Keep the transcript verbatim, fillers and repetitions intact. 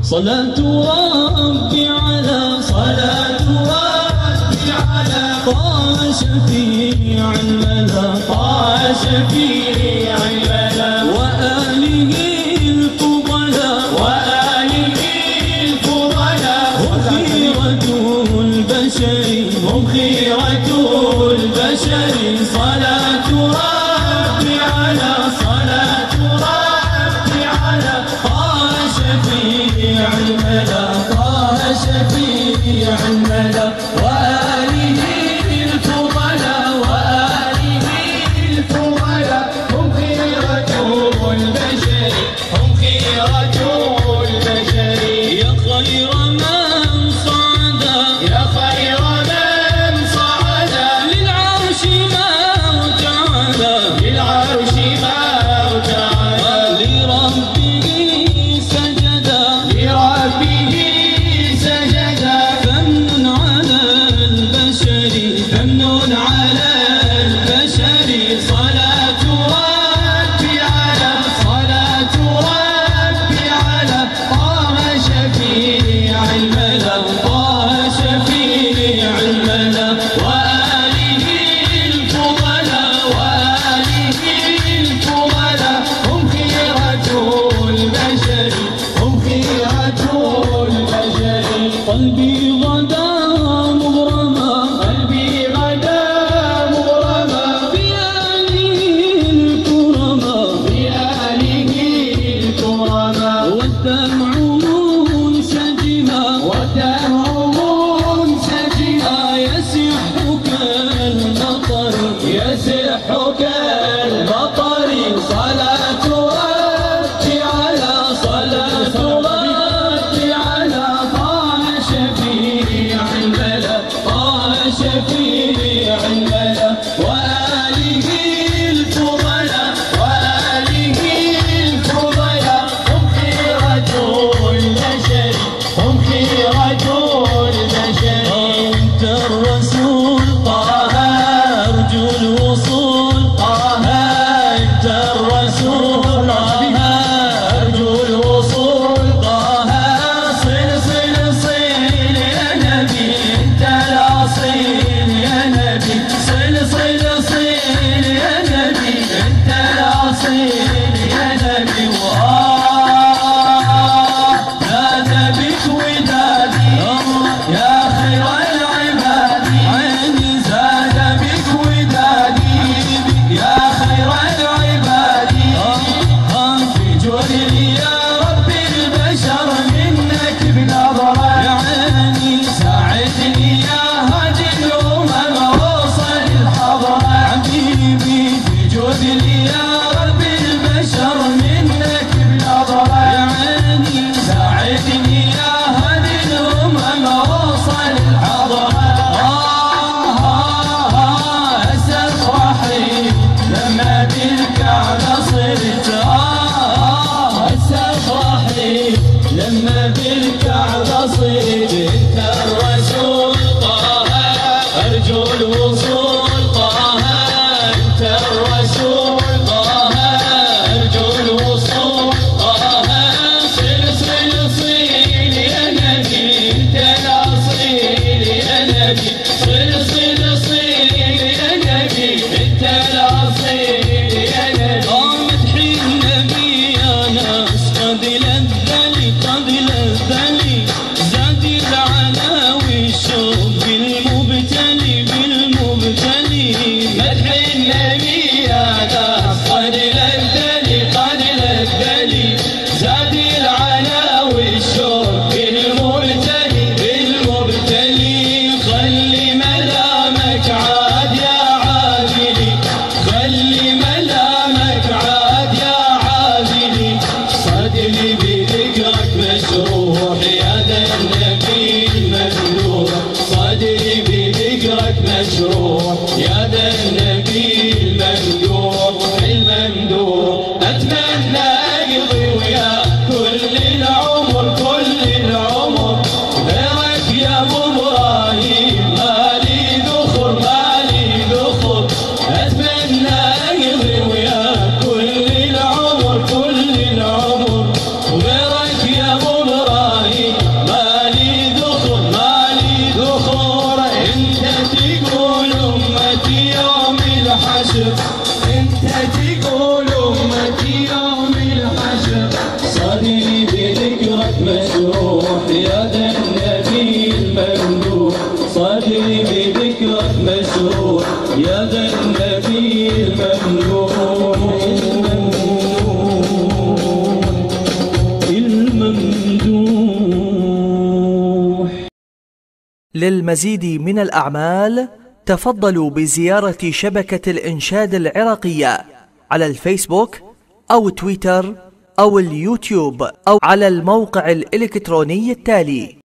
صلاة ربي على صلاة ربي على طه شفيع الملا طه شفيع الملا وآله الفضلاء وآله الفضلاء هم خيرة البشر هم خيرة البشر صلاة ربي على صلاة ربي على طه شفيع الملا طه شفيع الملا وآله الفضلاء وآله الفضلاء هم خيرة البشر هم خيرة البشر يا خير من صعد يا خير من صعد للعرش ما وتعالى للعرش ما وتعالى لربه سجد لربه سجد فمن على البشر فمن على البشر صلاة ربي على صلاة ربي على طه شفيع الملا طه شفيع الملا وآله الفضلاء وآله الفضلاء هم خيرة البشر هم خيرة البشر قلبي غدا مغرما قلبي غدا مغرما بآله الكرما بآله الكرما والدمع منسجما والدمع منسجما يسح كالمطر يسح كالمطر صلاة ربي على صلاة ربي على طه شفيع الملا طه شفيع الملا وآله الفضلاء وآله الفضلاء هم خيرة البشر هم خيرة البشر أنت الرسول طه أرجو الوصول طه أنت الرسول طه أرجو الوصول طه صل صل صل يا نبي أنت الأصيل يا نبي صل صل صل يا نبي أنت الأصيل يا نبي وآه زاد بك ودادي يا خير العباد عيني زاد بك ودادي يا خير العباد في جودي يا رب البشر منك بنظرة يا عيني ساعدني يا هادي الأمم وصل الحضرة حبيبي في جودي يا رب البشر منك بنظرة يا عيني ساعدني يا هادي الأمم وصل الحضرة آه آه آه أسى فرحي لما بالكعبة صرت آه أسى فرحي لما بالكعبة صرت أنت الرسول طه أرجو الوصول طه أنت الرسول طه أرجو الوصول طه صل صل صل يا نبي أنت الأصيل يا نبي صل صل صل يا نبي أنت الأصيل يا نبي مدحي النبي يا ناس قد لذني قد لذني زاد العالم النبي الممدوح الممدوح. للمزيد من الأعمال تفضلوا بزيارة شبكة الإنشاد العراقية على الفيسبوك أو تويتر أو اليوتيوب أو على الموقع الإلكتروني التالي